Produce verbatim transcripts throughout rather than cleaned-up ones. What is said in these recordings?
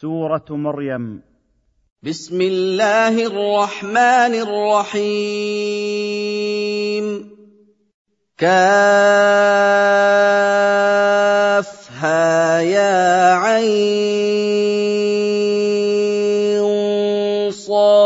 سورة مريم. بسم الله الرحمن الرحيم. كافها يا عين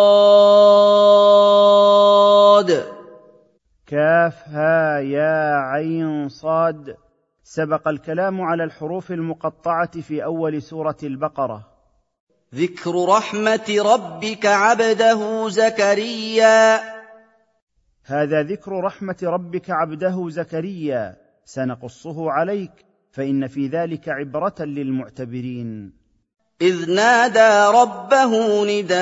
صاد. كافها يا عين صاد. سبق الكلام على الحروف المقطعة في أول سورة البقرة. ذكر رحمة ربك عبده زكريا. هذا ذكر رحمة ربك عبده زكريا، سنقصه عليك، فإن في ذلك عبرة للمعتبرين. إذ نادى ربه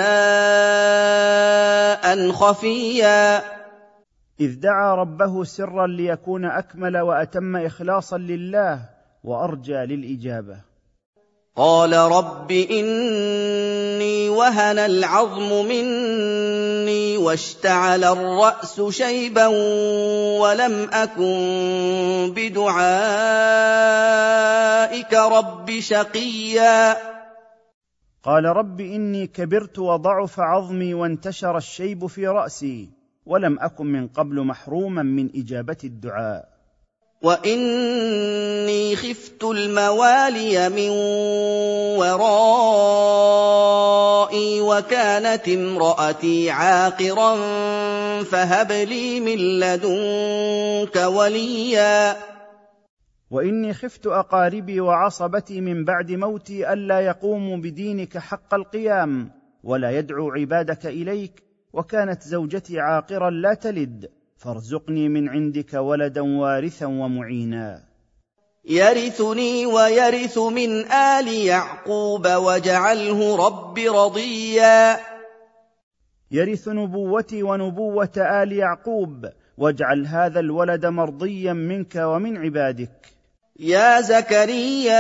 نداء خفيا. إذ دعا ربه سرا ليكون أكمل وأتم إخلاصا لله وأرجى للإجابة. قال رب إني وهن العظم مني واشتعل الرأس شيبا ولم أكن بدعائك رب شقيا. قال رب إني كبرت وضعف عظمي وانتشر الشيب في رأسي ولم أكن من قبل محروما من إجابة الدعاء. وإني خفت الموالي من ورائي وكانت امرأتي عاقرا فهب لي من لدنك وليا. وإني خفت أقاربي وعصبتي من بعد موتي ألا يقوموا بدينك حق القيام ولا يدعو عبادك إليك، وكانت زوجتي عاقرا لا تلد، فارزقني من عندك ولدا وارثا ومعينا. يرثني ويرث من آل يعقوب واجعله رب رضيا. يرث نبوتي ونبوة آل يعقوب، واجعل هذا الولد مرضيا منك ومن عبادك. يا زكريا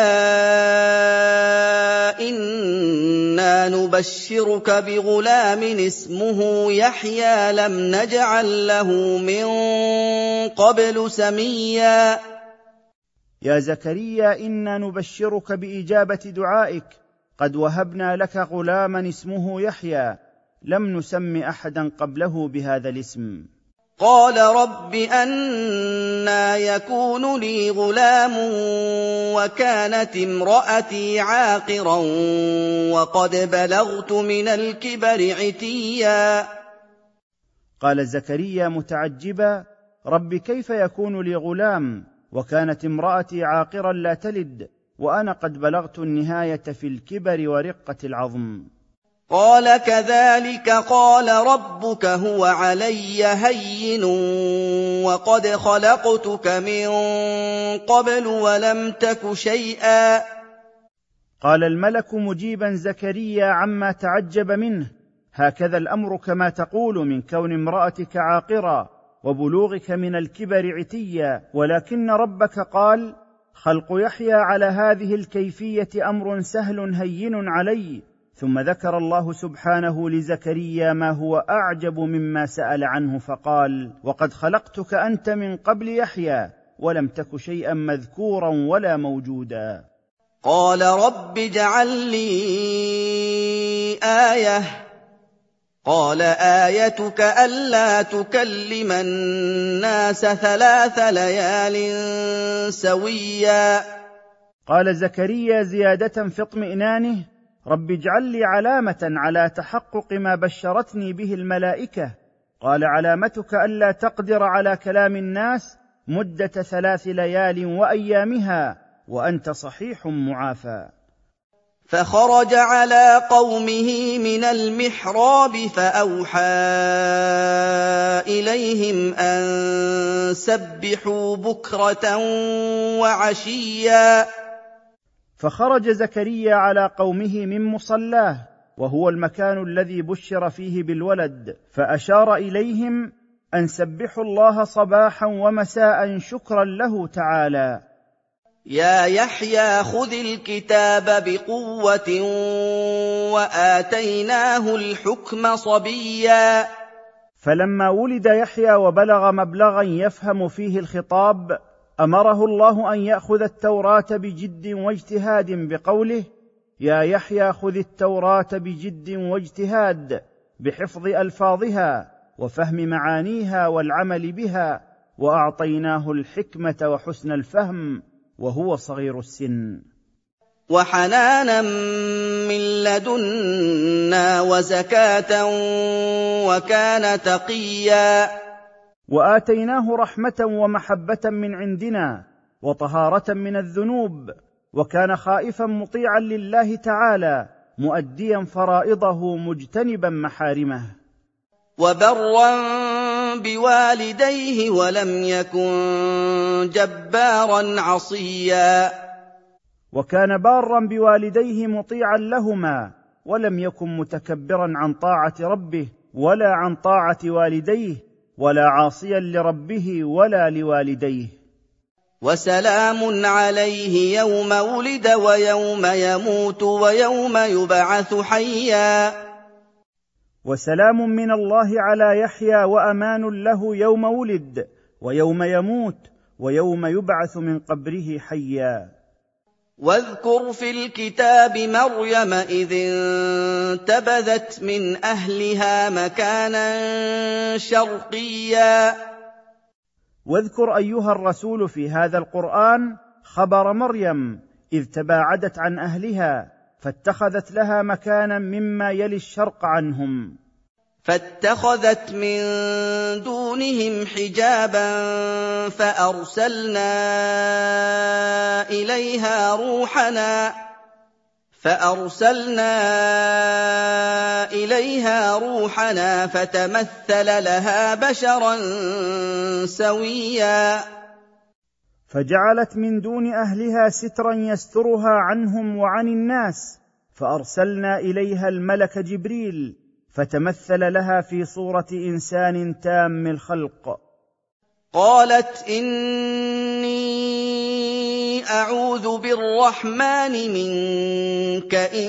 إنا نبشرك بغلام اسمه يحيى لم نجعل له من قبل سميا. يا زكريا إنا نبشرك بإجابة دعائك، قد وهبنا لك غلاما اسمه يحيى لم نسم أحدا قبله بهذا الاسم. قال رب أنى يكون لي غلام وكانت امرأتي عاقرا وقد بلغت من الكبر عتيا. قال زكريا متعجبا: رب كيف يكون لي غلام وكانت امرأتي عاقرا لا تلد وأنا قد بلغت النهاية في الكبر ورقة العظم. قال كذلك قال ربك هو علي هين وقد خلقتك من قبل ولم تك شيئا. قال الملك مجيبا زكريا عما تعجب منه: هكذا الأمر كما تقول من كون امرأتك عاقرا وبلوغك من الكبر عتيا، ولكن ربك قال: خلق يحيى على هذه الكيفية أمر سهل هين علي. ثم ذكر الله سبحانه لزكريا ما هو أعجب مما سأل عنه فقال: وقد خلقتك أنت من قبل يحيى ولم تك شيئا مذكورا ولا موجودا. قال رب اجعل لي آية. قال آيتك ألا تكلم الناس ثلاث ليال سويا. قال زكريا زيادة في اطمئنانه: رب اجعل لي علامة على تحقق ما بشرتني به الملائكة. قال: علامتك ألا تقدر على كلام الناس مدة ثلاث ليال وأيامها وأنت صحيح معافى. فخرج على قومه من المحراب فأوحى إليهم أن سبحوا بكرة وعشيا. فخرج زكريا على قومه من مصلاه، وهو المكان الذي بشر فيه بالولد، فأشار إليهم أن سبحوا الله صباحا ومساء شكرا له تعالى. يا يحيى خذ الكتاب بقوة وآتيناه الحكم صبيا. فلما ولد يحيى وبلغ مبلغا يفهم فيه الخطاب، أمره الله أن يأخذ التوراة بجد واجتهاد بقوله: يا يحيى خذ التوراة بجد واجتهاد، بحفظ ألفاظها وفهم معانيها والعمل بها، وأعطيناه الحكمة وحسن الفهم وهو صغير السن. وحنانا من لدنا وزكاة وكان تقيا. وآتيناه رحمة ومحبة من عندنا وطهارة من الذنوب، وكان خائفا مطيعا لله تعالى، مؤديا فرائضه مجتنبا محارمه. وبرا بوالديه ولم يكن جبارا عصيا. وكان بارا بوالديه مطيعا لهما، ولم يكن متكبرا عن طاعة ربه ولا عن طاعة والديه، ولا عاصيا لربه ولا لوالديه. وسلام عليه يوم ولد ويوم يموت ويوم يبعث حيا. وسلام من الله على يحيى وأمان له يوم ولد ويوم يموت ويوم يبعث من قبره حيا. واذكر في الكتاب مريم إذ انتبذت من أهلها مكانا شرقيا. واذكر أيها الرسول في هذا القرآن خبر مريم إذ تباعدت عن أهلها فاتخذت لها مكانا مما يلي الشرق عنهم. فاتخذت من دونهم حجابا فأرسلنا إليها روحنا فأرسلنا إليها روحنا فتمثل لها بشرا سويا. فجعلت من دون أهلها سترا يسترها عنهم وعن الناس، فأرسلنا إليها الملك جبريل فتمثل لها في صورة إنسان تام الخلق. قالت إني أعوذ بالرحمن منك إن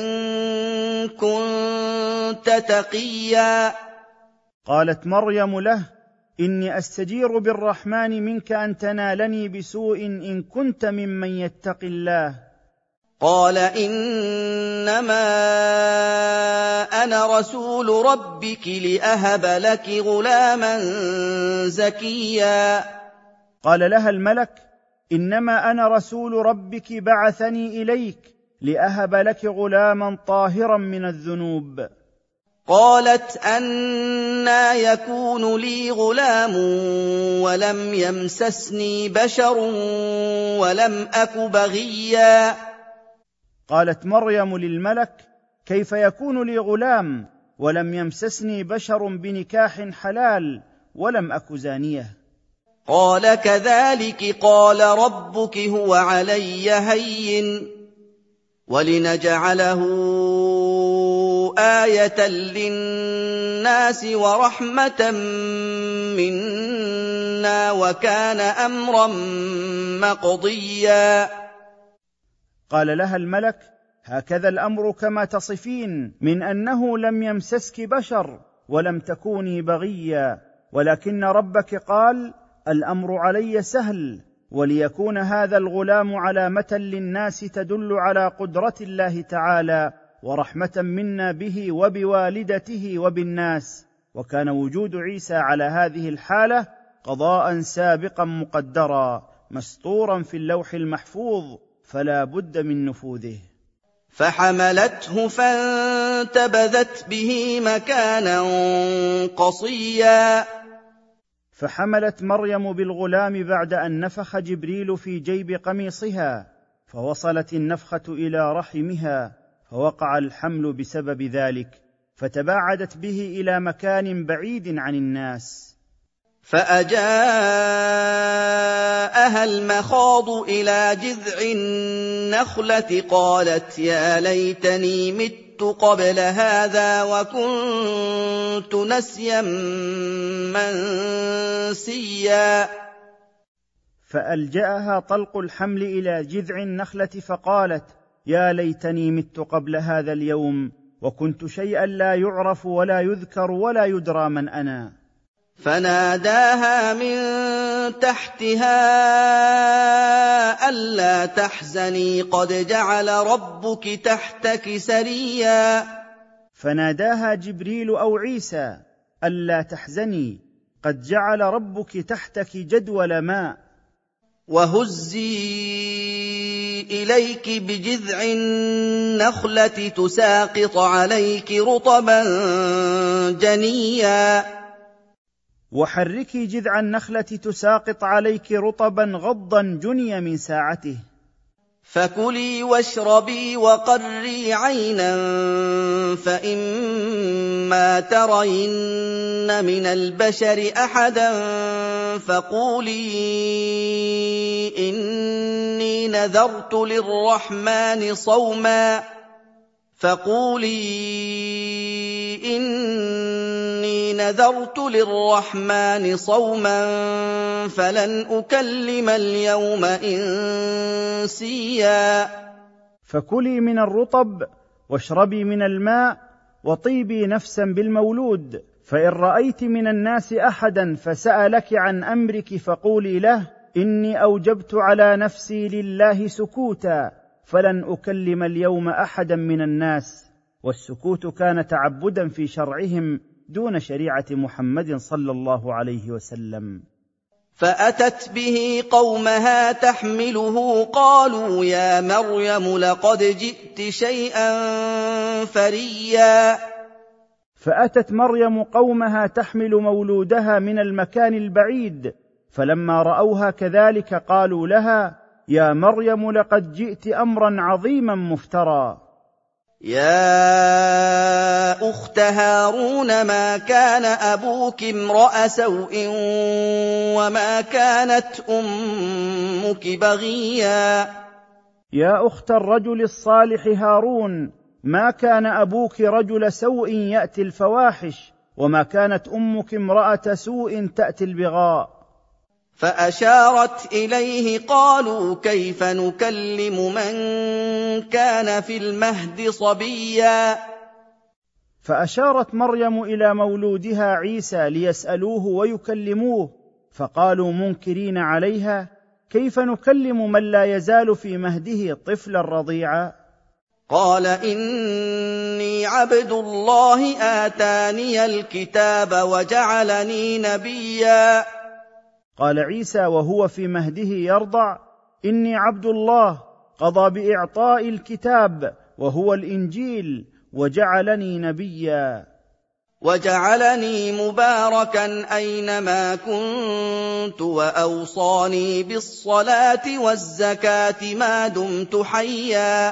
كنت تقيا. قالت مريم له: إني أستجير بالرحمن منك أن تنالني بسوء إن كنت ممن يتقي الله. قال إنما أنا رسول ربك لأهب لك غلاما زكيا. قال لها الملك: إنما أنا رسول ربك بعثني إليك لأهب لك غلاما طاهرا من الذنوب. قالت أنى يكون لي غلام ولم يمسسني بشر ولم أك بغيا. قالت مريم للملك: كيف يكون لي غلام ولم يمسسني بشر بنكاح حلال ولم أك زانية؟ قال كذلك قال ربك هو علي هين ولنجعله آية للناس ورحمة منا وكان أمرا مقضيا. قال لها الملك: هكذا الأمر كما تصفين من أنه لم يمسسك بشر ولم تكوني بغيا، ولكن ربك قال: الأمر علي سهل، وليكون هذا الغلام علامة للناس تدل على قدرة الله تعالى ورحمة منا به وبوالدته وبالناس. وكان وجود عيسى على هذه الحالة قضاء سابقا مقدرا مسطورا في اللوح المحفوظ، فلا بد من نفوذه. فحملته فانتبذت به مكانا قصيا. فحملت مريم بالغلام بعد أن نفخ جبريل في جيب قميصها، فوصلت النفخة إلى رحمها، فوقع الحمل بسبب ذلك، فتباعدت به إلى مكان بعيد عن الناس. فأجاءها المخاض إلى جذع النخلة قالت يا ليتني مت قبل هذا وكنت نسيا منسيا. فألجأها طلق الحمل إلى جذع النخلة فقالت: يا ليتني مت قبل هذا اليوم وكنت شيئا لا يعرف ولا يذكر ولا يدرى من أنا. فناداها من تحتها ألا تحزني قد جعل ربك تحتك سريا. فناداها جبريل أو عيسى: ألا تحزني قد جعل ربك تحتك جدول ماء. وهزي إليك بجذع النخلة تساقط عليك رطبا جنيا. وحركي جذع النخلة تساقط عليك رطبا غضا جني من ساعته. فكلي واشربي وقري عينا فإما ترين من البشر أحدا فقولي إني نذرت للرحمن صوما فقولي إني نذرت للرحمن صوما فلن أكلم اليوم إنسيا. فكلي من الرطب واشربي من الماء وطيبي نفسا بالمولود، فإن رأيت من الناس أحدا فسألك عن أمرك فقولي له: إني أوجبت على نفسي لله سكوتا فلن أكلم اليوم أحدا من الناس. والسكوت كان تعبدا في شرعهم دون شريعة محمد صلى الله عليه وسلم. فأتت به قومها تحمله قالوا يا مريم لقد جئت شيئا فريا. فأتت مريم قومها تحمل مولودها من المكان البعيد، فلما رأوها كذلك قالوا لها: يا مريم لقد جئت أمرا عظيما مفترى. يا أخت هارون ما كان أبوك امرأ سوء وما كانت أمك بغيا. يا أخت الرجل الصالح هارون، ما كان أبوك رجل سوء يأتي الفواحش، وما كانت أمك امرأة سوء تأتي البغاء. فأشارت إليه قالوا كيف نكلم من كان في المهد صبيا. فأشارت مريم إلى مولودها عيسى ليسألوه ويكلموه، فقالوا منكرين عليها: كيف نكلم من لا يزال في مهده طفلا رضيعا؟ قال إني عبد الله آتاني الكتاب وجعلني نبيا. قال عيسى وهو في مهده يرضع: إني عبد الله قضى بإعطاء الكتاب وهو الإنجيل وجعلني نبيا. وجعلني مباركا أينما كنت وأوصاني بالصلاة والزكاة ما دمت حيا.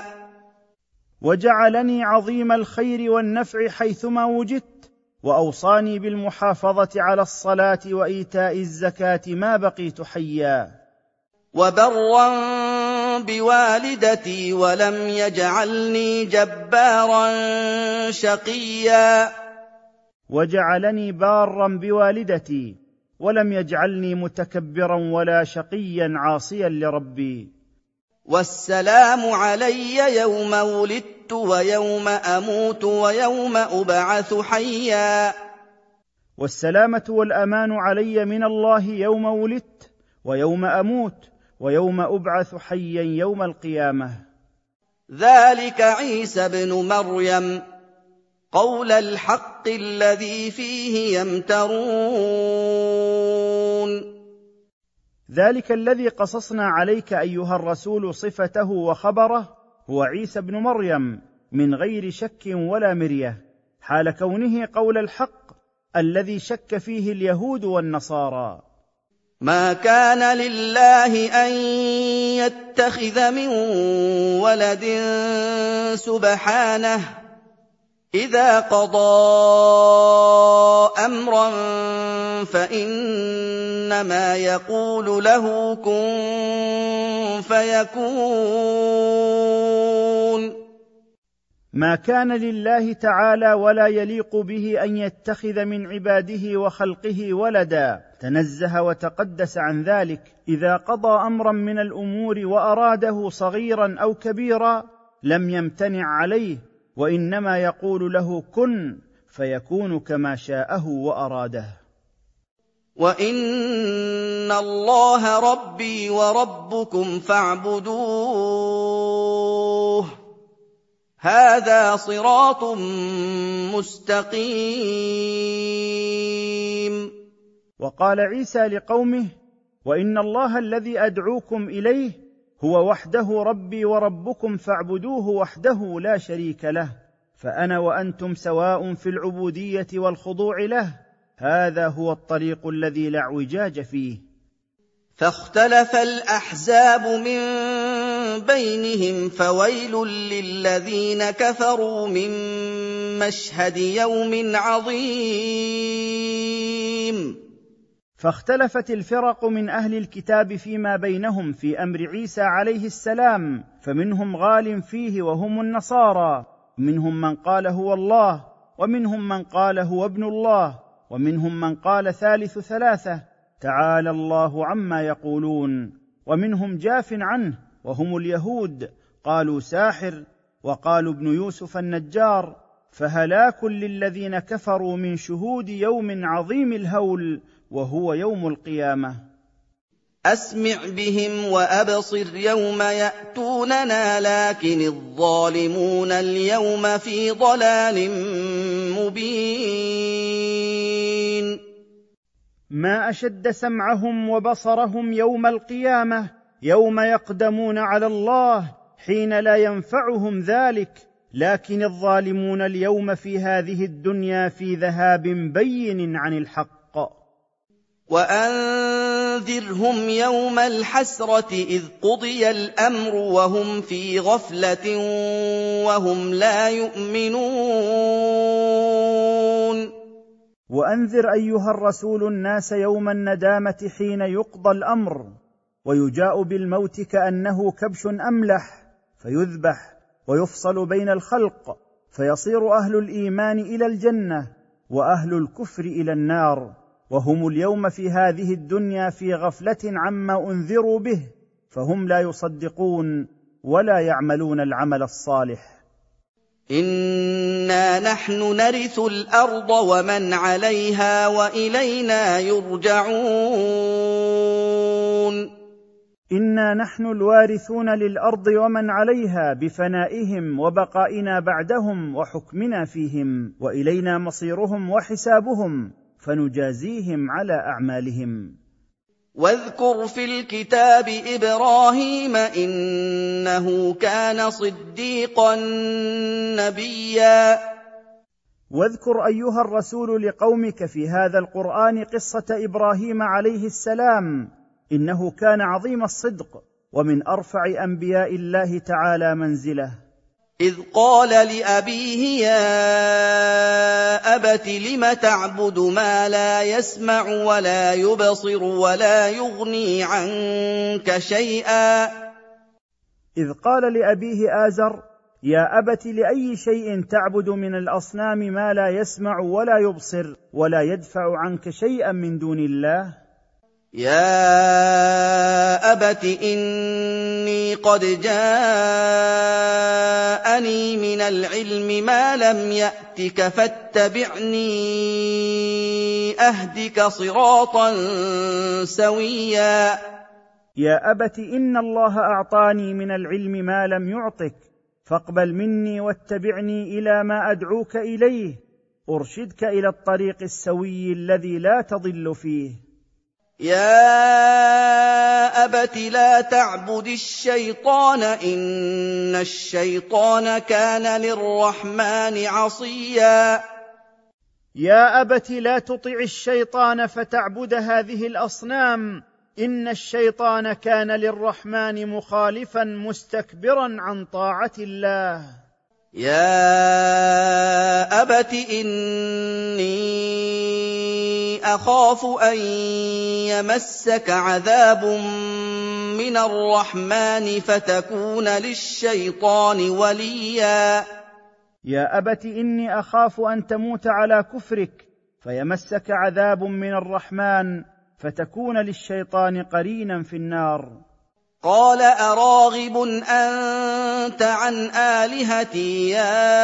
وجعلني عظيم الخير والنفع حيثما وجدت، وأوصاني بالمحافظة على الصلاة وإيتاء الزكاة ما بقيت حيا. وبرا بوالدتي ولم يجعلني جبارا شقيا. وجعلني بارا بوالدتي ولم يجعلني متكبرا ولا شقيا عاصيا لربي. والسلام علي يوم ولدت ويوم أموت ويوم أبعث حيا. والسلامة والأمان علي من الله يوم ولدت ويوم أموت ويوم أبعث حيا يوم القيامة. ذلك عيسى ابن مريم قول الحق الذي فيه يمترون. ذلك الذي قصصنا عليك أيها الرسول صفته وخبره هو عيسى ابن مريم من غير شك ولا مرية، حال كونه قول الحق الذي شك فيه اليهود والنصارى. ما كان لله أن يتخذ من ولد سبحانه إذا قضى أمرا فإنما يقول له كن فيكون. ما كان لله تعالى ولا يليق به أن يتخذ من عباده وخلقه ولدا، تنزه وتقدس عن ذلك. إذا قضى أمرا من الأمور وأراده صغيرا أو كبيرا لم يمتنع عليه، وإنما يقول له كن فيكون كما شاءه وأراده. وَإِنَّ اللَّهَ رَبِّي وَرَبُّكُمْ فَاعْبُدُوهُ هَٰذَا صِرَاطٌ مُّسْتَقِيمٌ. وقال عيسى لقومه: وإن الله الذي أدعوكم إليه هو وحده ربي وربكم فاعبدوه وحده لا شريك له، فأنا وأنتم سواء في العبودية والخضوع له، هذا هو الطريق الذي لا اعوجاج فيه. فاختلف الأحزاب من بينهم فويل للذين كفروا من مشهد يوم عظيم. فاختلفت الفرق من أهل الكتاب فيما بينهم في أمر عيسى عليه السلام، فمنهم غال فيه وهم النصارى، منهم من قال هو الله، ومنهم من قال هو ابن الله، ومنهم من قال ثالث ثلاثة، تعالى الله عما يقولون، ومنهم جاف عنه وهم اليهود، قالوا ساحر، وقالوا ابن يوسف النجار. فهلاك للذين كفروا من شهود يوم عظيم الهول وهو يوم القيامة. أسمع بهم وأبصر يوم يأتوننا لكن الظالمون اليوم في ضلال مبين. ما أشد سمعهم وبصرهم يوم القيامة، يوم يقدمون على الله حين لا ينفعهم ذلك، لكن الظالمون اليوم في هذه الدنيا في ذهاب بين عن الحق. وأنذرهم يوم الحسرة إذ قضي الأمر وهم في غفلة وهم لا يؤمنون. وأنذر أيها الرسول الناس يوم الندامة حين يقضى الأمر ويجاء بالموت كأنه كبش أملح، فيذبح ويفصل بين الخلق، فيصير أهل الإيمان إلى الجنة وأهل الكفر إلى النار، وهم اليوم في هذه الدنيا في غفلة عما أنذروا به، فهم لا يصدقون ولا يعملون العمل الصالح. إنا نحن نرث الأرض ومن عليها وإلينا يرجعون. إنا نحن الوارثون للأرض ومن عليها بفنائهم وبقائنا بعدهم وحكمنا فيهم، وإلينا مصيرهم وحسابهم، فنجازيهم على أعمالهم. واذكر في الكتاب إبراهيم إنه كان صديقا نبيا. واذكر أيها الرسول لقومك في هذا القرآن قصة إبراهيم عليه السلام، إنه كان عظيم الصدق ومن أرفع أنبياء الله تعالى منزله. إذ قال لأبيه يا أبت لم تعبد ما لا يسمع ولا يبصر ولا يغني عنك شيئا. إذ قال لأبيه آزر يا أبت لأي شيء تعبد من الأصنام ما لا يسمع ولا يبصر ولا يدفع عنك شيئا من دون الله. يا أبت إني قد جاءني من العلم ما لم يأتك فاتبعني أهدك صراطا سويا. يا أبت إن الله أعطاني من العلم ما لم يعطك، فاقبل مني واتبعني إلى ما أدعوك إليه، أرشدك إلى الطريق السوي الذي لا تضل فيه. يا أبت لا تعبد الشيطان إن الشيطان كان للرحمن عصيا. يا أبت لا تطع الشيطان فتعبد هذه الأصنام، إن الشيطان كان للرحمن مخالفا مستكبرا عن طاعة الله. يا أبت إني أخاف أن يمسك عذاب من الرحمن فتكون للشيطان وليا. يا أبت إني أخاف أن تموت على كفرك فيمسك عذاب من الرحمن فتكون للشيطان قرينا في النار. قال أراغب أنت عن آلهتي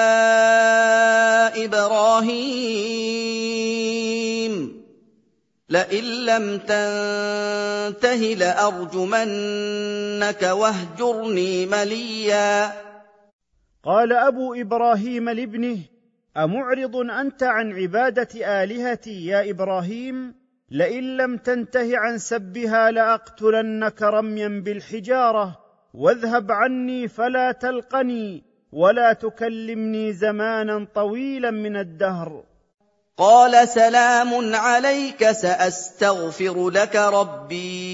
يا إبراهيم لئن لم تنته لأرجمنك واهجرني مليا. قال أبو إبراهيم لابنه: أمعرض أنت عن عبادة آلهتي يا إبراهيم؟ لئن لم تنته عن سبها لأقتلنك رميا بالحجارة، واذهب عني فلا تلقني ولا تكلمني زمانا طويلا من الدهر. قال سلام عليك سأستغفر لك ربي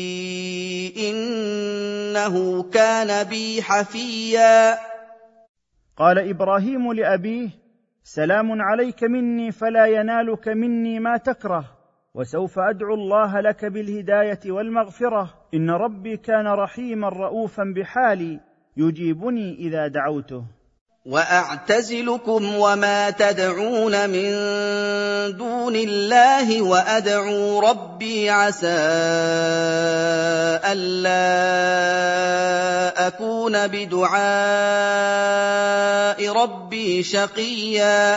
إنه كان بي حفيا. قال إبراهيم لأبيه: سلام عليك مني فلا ينالك مني ما تكره، وسوف أدعو الله لك بالهداية والمغفرة، إن ربي كان رحيما رؤوفا بحالي يجيبني إذا دعوته. وأعتزلكم وما تدعون من دون الله وأدعو ربي عسى ألا أكون بدعاء ربي شقيا.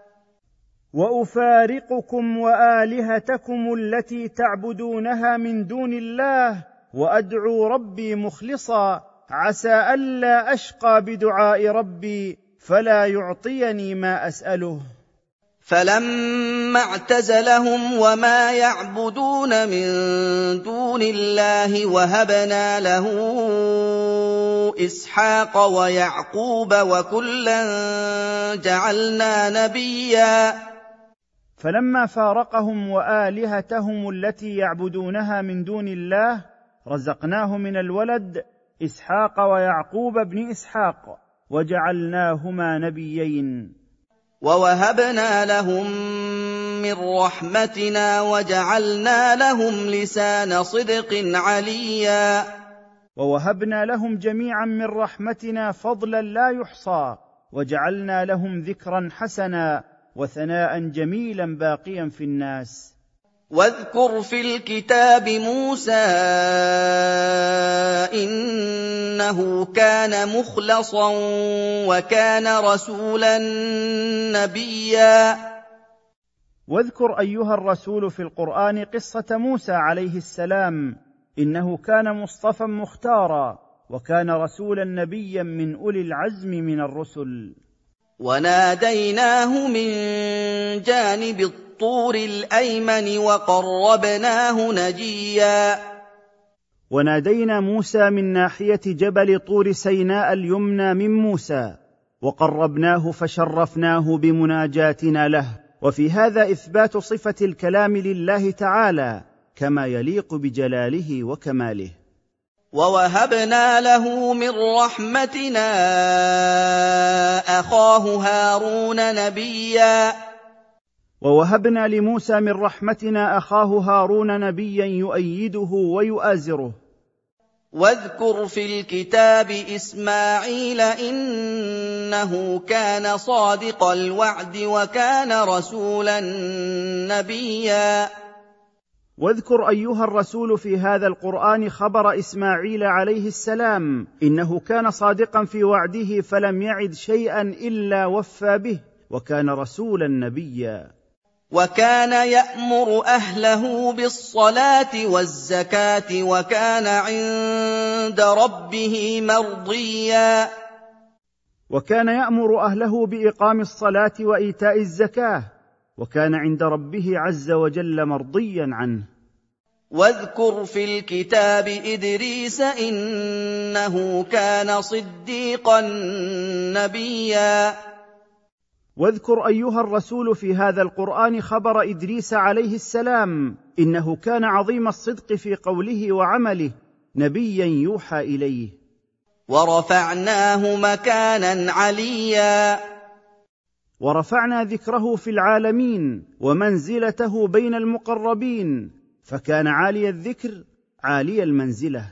وأفارقكم وآلهتكم التي تعبدونها من دون الله وأدعو ربي مخلصا، عسى ألا أشقى بدعاء ربي فلا يعطيني ما أسأله. فلما اعتزلهم وما يعبدون من دون الله وهبنا له إسحاق ويعقوب وكلا جعلنا نبيا. فلما فارقهم وآلهتهم التي يعبدونها من دون الله رزقناه من الولد إسحاق ويعقوب بن إسحاق وجعلناهما نبيين. ووهبنا لهم من رحمتنا وجعلنا لهم لسان صدق عليا. ووهبنا لهم جميعا من رحمتنا فضلا لا يحصى، وجعلنا لهم ذكرا حسنا وثناء جميلا باقيا في الناس. واذكر في الكتاب موسى إنه كان مخلصا وكان رسولا نبيا. واذكر أيها الرسول في القرآن قصة موسى عليه السلام، إنه كان مصطفى مختارا وكان رسولا نبيا من أولي العزم من الرسل. وناديناه من جانب الطور الأيمن وقربناه نجيا. ونادينا موسى من ناحية جبل طور سيناء اليمنى من موسى وقربناه فشرفناه بمناجاتنا له. وفي هذا إثبات صفة الكلام لله تعالى كما يليق بجلاله وكماله. ووهبنا له من رحمتنا أخاه هارون نبيا. ووهبنا لموسى من رحمتنا أخاه هارون نبيا يؤيده ويؤازره. واذكر في الكتاب إسماعيل إنه كان صادق الوعد وكان رسولا نبيا. واذكر أيها الرسول في هذا القرآن خبر إسماعيل عليه السلام، إنه كان صادقا في وعده فلم يعد شيئا إلا وفى به، وكان رسولا نبيا. وكان يأمر أهله بالصلاة والزكاة وكان عند ربه مرضيا. وكان يأمر أهله بإقام الصلاة وإيتاء الزكاة، وكان عند ربه عز وجل مرضيا عنه. واذكر في الكتاب إدريس إنه كان صديقا نبيا. واذكر أيها الرسول في هذا القرآن خبر إدريس عليه السلام، إنه كان عظيم الصدق في قوله وعمله، نبيا يوحى إليه. ورفعناه مكانا عليا. ورفعنا ذكره في العالمين ومنزلته بين المقربين، فكان عالي الذكر عالي المنزلة.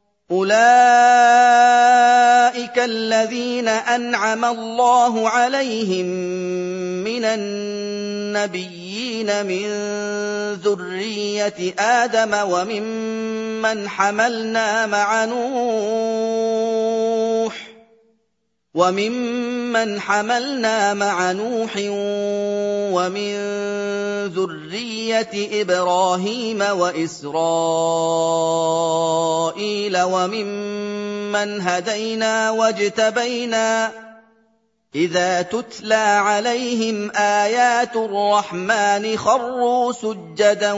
أولئك الذين أنعم الله عليهم من النبيين من ذرية آدم وممن حملنا مع نوح وممن حملنا مع نوح ومن ذرية إبراهيم وإسرائيل وممن هدينا واجتبينا إذا تتلى عليهم آيات الرحمن خروا سجدا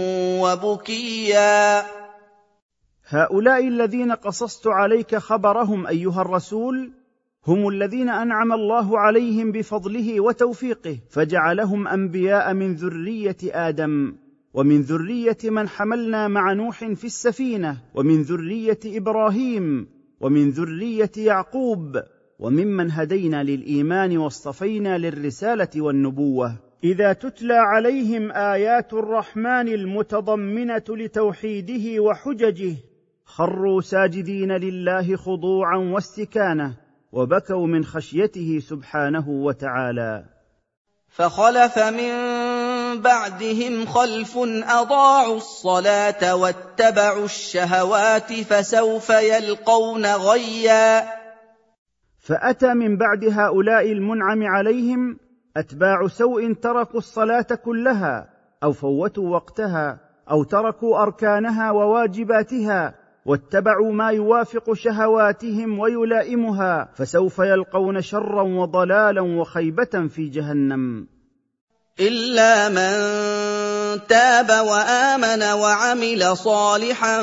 وبكيا. هؤلاء الذين قصصت عليك خبرهم أيها الرسول هم الذين أنعم الله عليهم بفضله وتوفيقه فجعلهم أنبياء من ذرية آدم، ومن ذرية من حملنا مع نوح في السفينة، ومن ذرية إبراهيم، ومن ذرية يعقوب، وممن هدينا للإيمان واصطفينا للرسالة والنبوة. إذا تتلى عليهم آيات الرحمن المتضمنة لتوحيده وحججه خروا ساجدين لله خضوعا واستكانة وبكوا من خشيته سبحانه وتعالى. فخلف من بعدهم خلف أضاعوا الصلاة واتبعوا الشهوات فسوف يلقون غيا. فأتى من بعد هؤلاء المنعم عليهم أتباع سوء تركوا الصلاة كلها أو فوتوا وقتها أو تركوا أركانها وواجباتها واتبعوا ما يوافق شهواتهم ويلائمها فسوف يلقون شرا وضلالا وخيبة في جهنم. إلا من تاب وآمن وعمل صالحا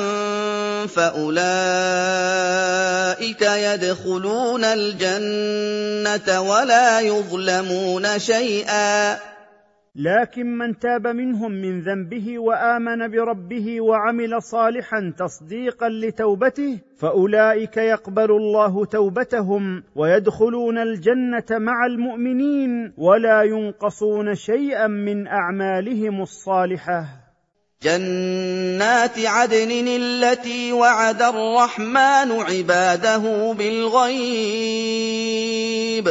فأولئك يدخلون الجنة ولا يظلمون شيئا. لكن من تاب منهم من ذنبه وآمن بربه وعمل صالحا تصديقا لتوبته فأولئك يقبل الله توبتهم ويدخلون الجنة مع المؤمنين ولا ينقصون شيئا من أعمالهم الصالحة. جنات عدن التي وعد الرحمن عباده بالغيب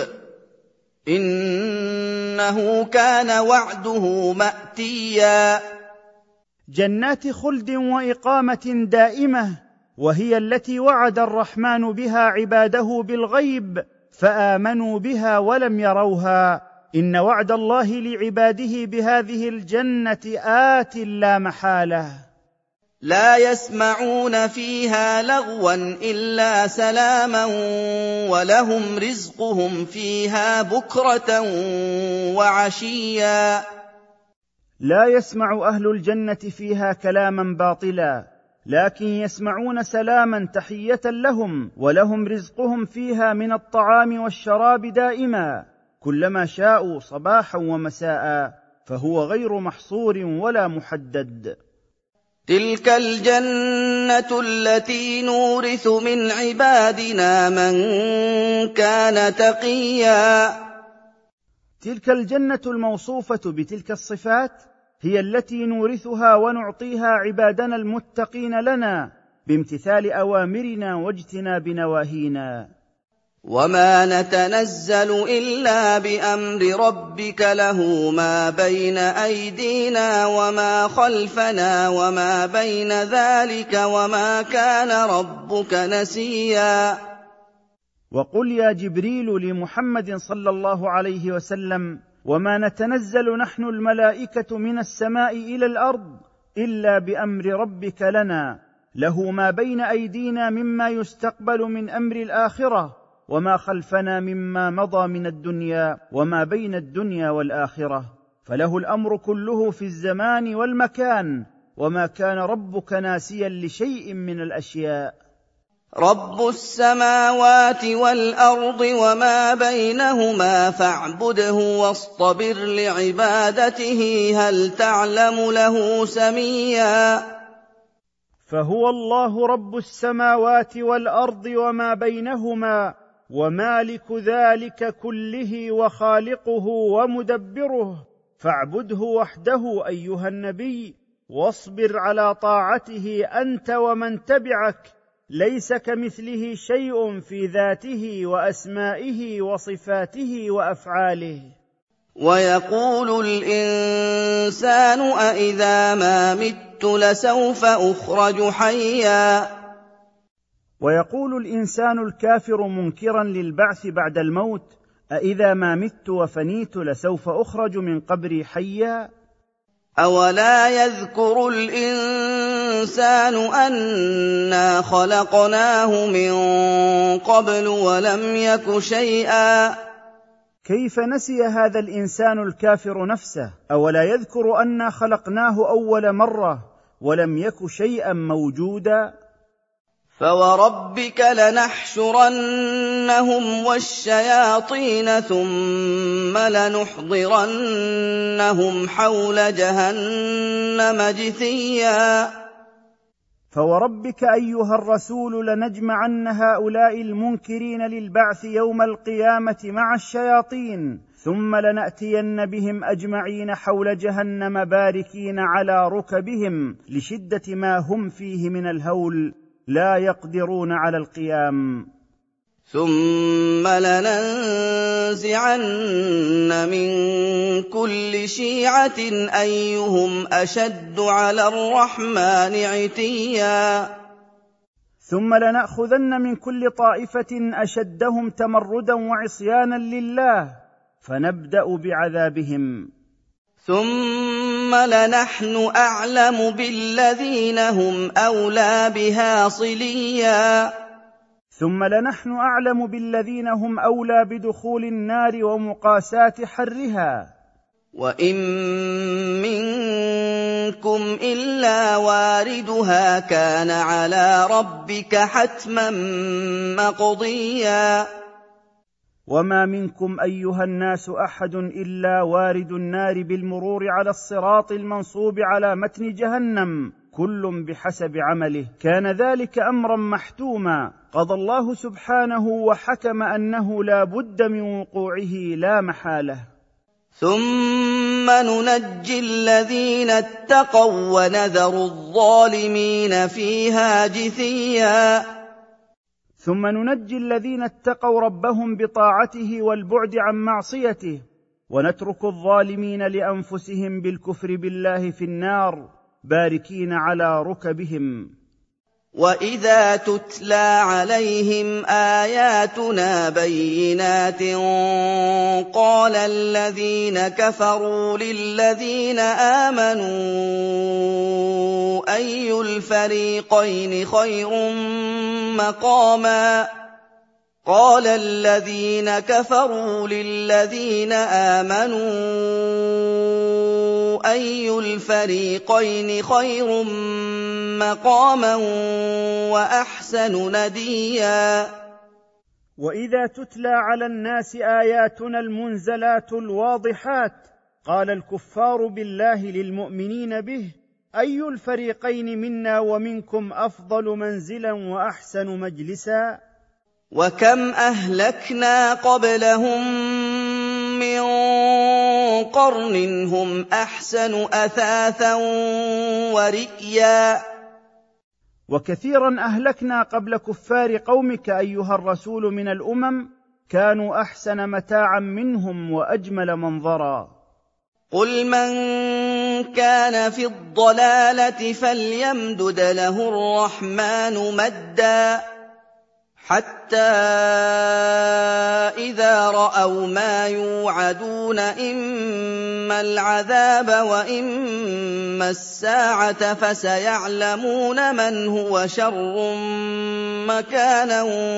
إنه كان وعده مأتيا. جنات خلد وإقامة دائمة وهي التي وعد الرحمن بها عباده بالغيب فآمنوا بها ولم يروها. إن وعد الله لعباده بهذه الجنة آت لا محالة. لا يسمعون فيها لغوا إلا سلاما ولهم رزقهم فيها بكرة وعشيا. لا يسمع أهل الجنة فيها كلاما باطلا لكن يسمعون سلاما تحية لهم ولهم رزقهم فيها من الطعام والشراب دائما كلما شاءوا صباحا ومساء فهو غير محصور ولا محدد. تلك الجنة التي نورث من عبادنا من كان تقيا. تلك الجنة الموصوفة بتلك الصفات هي التي نورثها ونعطيها عبادنا المتقين لنا بامتثال أوامرنا واجتناب نواهينا. وما نتنزل إلا بأمر ربك له ما بين أيدينا وما خلفنا وما بين ذلك وما كان ربك نسيا. وقل يا جبريل لمحمد صلى الله عليه وسلم وما نتنزل نحن الملائكة من السماء إلى الأرض إلا بأمر ربك لنا له ما بين أيدينا مما يستقبل من أمر الآخرة وما خلفنا مما مضى من الدنيا وما بين الدنيا والآخرة فله الأمر كله في الزمان والمكان وما كان ربك ناسيا لشيء من الأشياء. رب السماوات والأرض وما بينهما فاعبده واصطبر لعبادته هل تعلم له سميا. فهو الله رب السماوات والأرض وما بينهما ومالك ذلك كله وخالقه ومدبره فاعبده وحده أيها النبي واصبر على طاعته أنت ومن تبعك ليس كمثله شيء في ذاته وأسمائه وصفاته وأفعاله. ويقول الإنسان أإذا ما مت لسوف أخرج حيا. ويقول الإنسان الكافر منكرا للبعث بعد الموت أإذا ما مت وفنيت لسوف أخرج من قبري حيا؟ أولا يذكر الإنسان أنا خلقناه من قبل ولم يك شيئا. كيف نسي هذا الإنسان الكافر نفسه؟ أولا يذكر أنا خلقناه أول مرة ولم يك شيئا موجودا؟ فوربك لنحشرنهم والشياطين ثم لنحضرنهم حول جهنم جثيا. فوربك أيها الرسول لنجمعن هؤلاء المنكرين للبعث يوم القيامة مع الشياطين، ثم لنأتين بهم أجمعين حول جهنم باركين على ركبهم لشدة ما هم فيه من الهول، لا يقدرون على القيام. ثم لننزعن من كل شيعة أيهم أشد على الرحمن عتيا. ثم لنأخذن من كل طائفة أشدهم تمردا وعصيانا لله فنبدأ بعذابهم. ثم لنحن أعلم بالذين هم أولى بها صليا. ثم لنحن أعلم بالذين هم أولى بدخول النار ومقاساة حرها. وإن منكم إلا واردها كان على ربك حتما مقضيا. وما منكم أيها الناس أحد إلا وارد النار بالمرور على الصراط المنصوب على متن جهنم، كل بحسب عمله، كان ذلك أمرا محتوما قضى الله سبحانه وحكم أنه لا بد من وقوعه لا محالة. ثم ننجي الذين اتقوا ونذر الظالمين فيها جثيا. ثم ننجي الذين اتقوا ربهم بطاعته والبعد عن معصيته، ونترك الظالمين لأنفسهم بالكفر بالله في النار باركين على ركبهم. وإذا تتلى عليهم آياتنا بينات قال الذين كفروا للذين آمنوا أي الفريقين خير مقاما. قال الذين كفروا للذين آمنوا أي الفريقين خير مقاما وأحسن نديا. وإذا تتلى على الناس آياتنا المنزلات الواضحات قال الكفار بالله للمؤمنين به أي الفريقين منا ومنكم أفضل منزلا وأحسن مجلسا. وكم أهلكنا قبلهم من قرن هم أحسن أثاثا ورئيا. وكثيرا أهلكنا قبل كفار قومك أيها الرسول من الأمم كانوا أحسن متاعا منهم وأجمل منظرا. قل من كان في الضلالة فليمدد له الرحمن مدا حتى إذا رأوا ما يوعدون إما العذاب وإما الساعة فسيعلمون من هو شر مكانا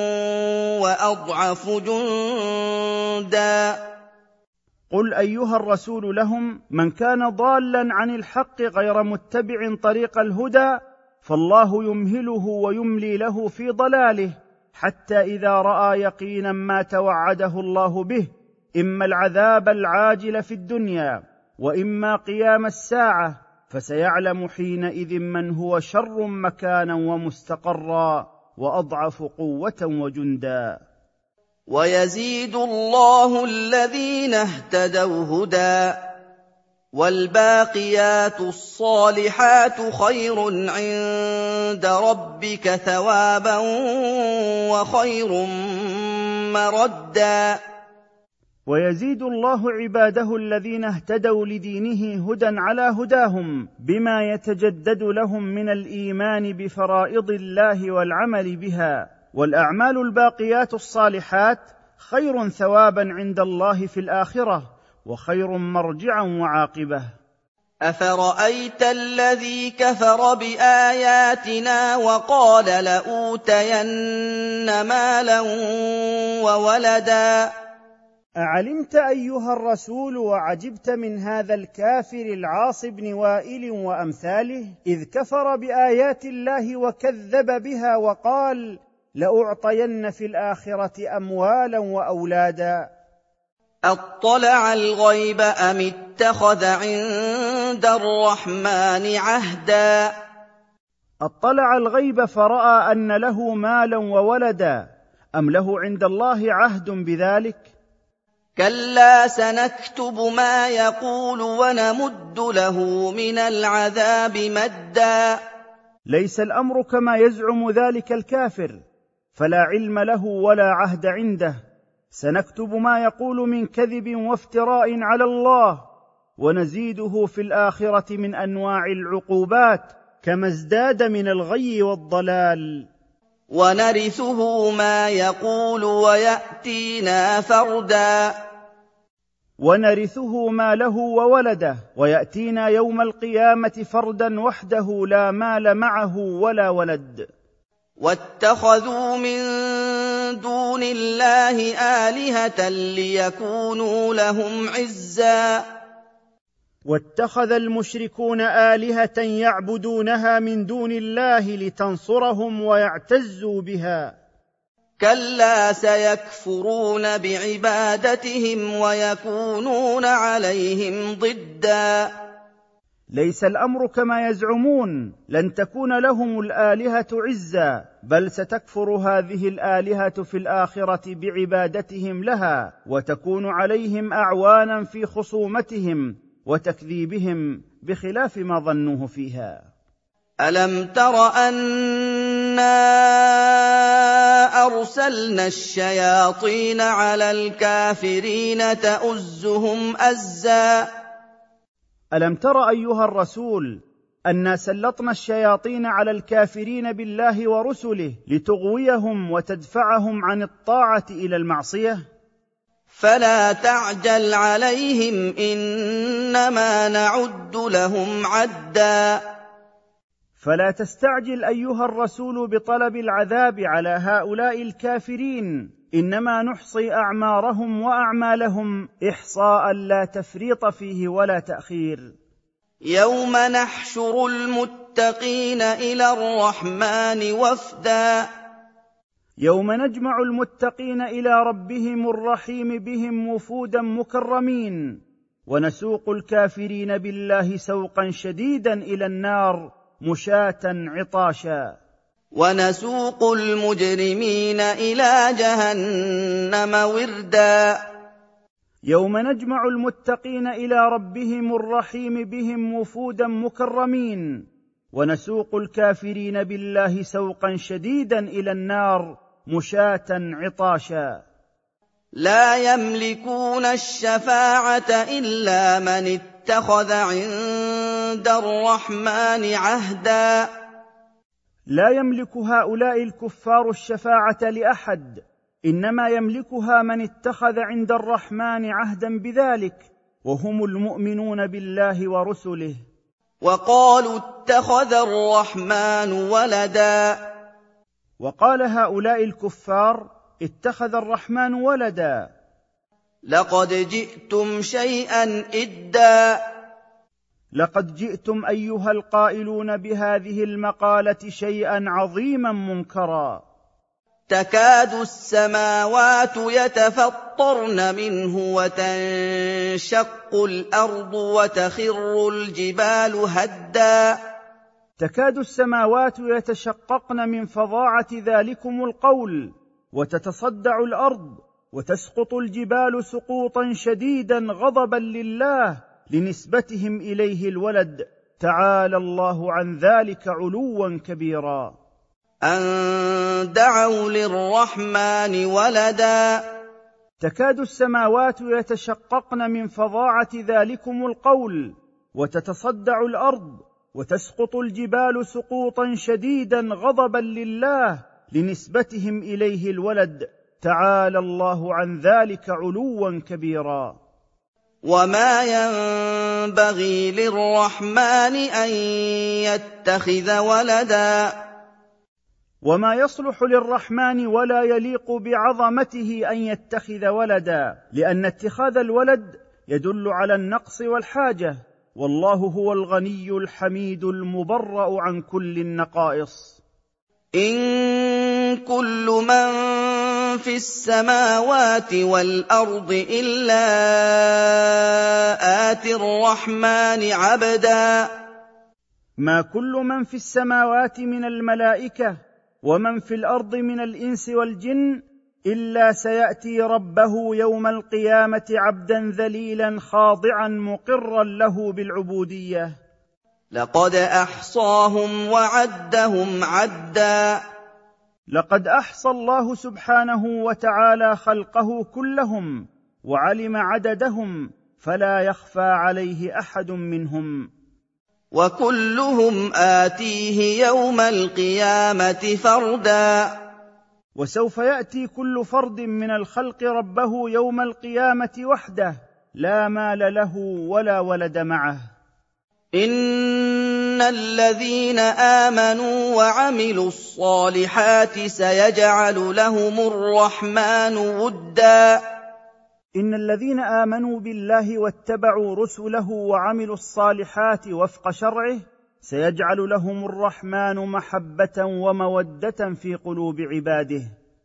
وأضعف جندا. قل أيها الرسول لهم من كان ضالا عن الحق غير متبع طريق الهدى فالله يمهله ويملي له في ضلاله حتى إذا رأى يقينا ما توعده الله به إما العذاب العاجل في الدنيا وإما قيام الساعة فسيعلم حينئذ من هو شر مكانا ومستقرا وأضعف قوة وجندا. ويزيد الله الذين اهتدوا هدى والباقيات الصالحات خير عند ربك ثوابا وخير مردا. ويزيد الله عباده الذين اهتدوا لدينه هدى على هداهم بما يتجدد لهم من الإيمان بفرائض الله والعمل بها، والأعمال الباقيات الصالحات خير ثوابا عند الله في الاخره وخير مرجعا وعاقبه. أفرأيت الذي كفر بآياتنا وقال لأوتين مالا وولدا. أعلمت أيها الرسول وعجبت من هذا الكافر العاص بن وائل وأمثاله، إذ كفر بآيات الله وكذب بها وقال لأعطين في الآخرة أموالا وأولادا. أطلع الغيب أم اتخذ عند الرحمن عهدا. أطلع الغيب فرأى أن له مالا وولدا، أم له عند الله عهد بذلك؟ كلا سنكتب ما يقول ونمد له من العذاب مدا. ليس الأمر كما يزعم ذلك الكافر، فلا علم له ولا عهد عنده. سنكتب ما يقول من كذب وافتراء على الله، ونزيده في الآخرة من أنواع العقوبات كما ازداد من الغي والضلال. ونرثه ما يقول ويأتينا فردا. ونرثه ماله وولده ويأتينا يوم القيامة فردا وحده لا مال معه ولا ولد. واتخذوا من دون الله آلهة ليكونوا لهم عزا. واتخذ المشركون آلهة يعبدونها من دون الله لتنصرهم ويعتزوا بها. كلا سيكفرون بعبادتهم ويكونون عليهم ضدا. ليس الأمر كما يزعمون، لن تكون لهم الآلهة عزا، بل ستكفر هذه الآلهة في الآخرة بعبادتهم لها، وتكون عليهم أعوانا في خصومتهم وتكذيبهم بخلاف ما ظنوه فيها. ألم تر أنا أرسلنا الشياطين على الكافرين تؤزهم أزا. ألم تر أيها الرسول أنا سلطنا الشياطين على الكافرين بالله ورسله لتغويهم وتدفعهم عن الطاعة إلى المعصية؟ فلا تعجل عليهم إنما نعد لهم عدا. فلا تستعجل أيها الرسول بطلب العذاب على هؤلاء الكافرين، إنما نحصي أعمارهم وأعمالهم إحصاء لا تفريط فيه ولا تأخير. يوم نحشر المتقين إلى الرحمن وفدا. يوم نجمع المتقين إلى ربهم الرحيم بهم وفودا مكرمين، ونسوق الكافرين بالله سوقا شديدا إلى النار مشاة عطاشا. ونسوق المجرمين إلى جهنم وردا. يوم نجمع المتقين إلى ربهم الرحيم بهم وفودا مكرمين، ونسوق الكافرين بالله سوقا شديدا إلى النار مشاة عطاشا. لا يملكون الشفاعة إلا من اتخذ عند الرحمن عهدا. لا يملك هؤلاء الكفار الشفاعة لأحد، إنما يملكها من اتخذ عند الرحمن عهدا بذلك، وهم المؤمنون بالله ورسله. وقالوا اتخذ الرحمن ولدا. وقال هؤلاء الكفار اتخذ الرحمن ولدا. لقد جئتم شيئا إدا. لقد جئتم أيها القائلون بهذه المقالة شيئا عظيما منكرا. تكاد السماوات يتفطرن منه وتنشق الأرض وتخر الجبال هدا. تكاد السماوات يتشققن من فظاعة ذلكم القول، وتتصدع الأرض، وتسقط الجبال سقوطا شديدا غضبا لله لنسبتهم إليه الولد، تعالى الله عن ذلك علوا كبيرا. أن دعوا للرحمن ولدا. تكاد السماوات يتشققن من فظاعة ذلكم القول، وتتصدع الأرض، وتسقط الجبال سقوطا شديدا غضبا لله لنسبتهم إليه الولد، تعالى الله عن ذلك علوا كبيرا. وما ينبغي للرحمن أن يتخذ ولدا وما يصلح للرحمن ولا يليق بعظمته أن يتخذ ولدا، لأن اتخاذ الولد يدل على النقص والحاجة، والله هو الغني الحميد المبرأ عن كل النقائص. إن كل من في السماوات والأرض إلا آتي الرحمن عبدا. ما كل من في السماوات من الملائكة ومن في الأرض من الإنس والجن إلا سيأتي ربه يوم القيامة عبدا ذليلا خاضعا مقرا له بالعبودية. لقد أحصاهم وعدهم عدا. لقد أحصى الله سبحانه وتعالى خلقه كلهم وعلم عددهم، فلا يخفى عليه أحد منهم. وكلهم آتيه يوم القيامة فردا. وسوف يأتي كل فرد من الخلق ربه يوم القيامة وحده، لا مال له ولا ولد معه. إن الذين آمنوا وعملوا الصالحات سيجعل لهم الرحمن ودا. إن الذين آمنوا بالله واتبعوا رسله وعملوا الصالحات وفق شرعه سيجعل لهم الرحمن محبة ومودة في قلوب عباده.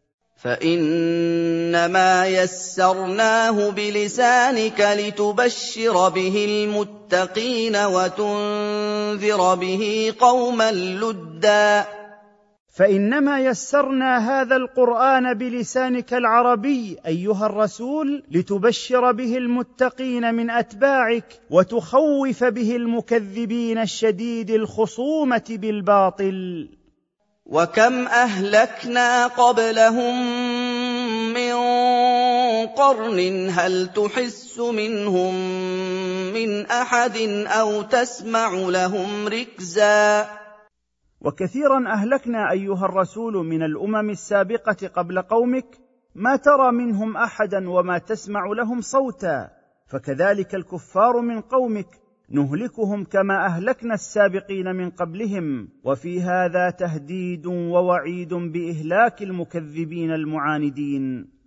فإنما يسرناه بلسانك لتبشر به المتقين وتنذر به قوما لدا. فإنما يسرنا هذا القرآن بلسانك العربي أيها الرسول لتبشر به المتقين من أتباعك وتخوف به المكذبين الشديد الخصومة بالباطل. وكم أهلكنا قبلهم من قرن هل تحس منهم من أحد أو تسمع لهم ركزا. وكثيرا أهلكنا أيها الرسول من الأمم السابقة قبل قومك ما ترى منهم أحدا وما تسمع لهم صوتا، فكذلك الكفار من قومك نهلكهم كما أهلكنا السابقين من قبلهم، وفي هذا تهديد ووعيد بإهلاك المكذبين المعاندين.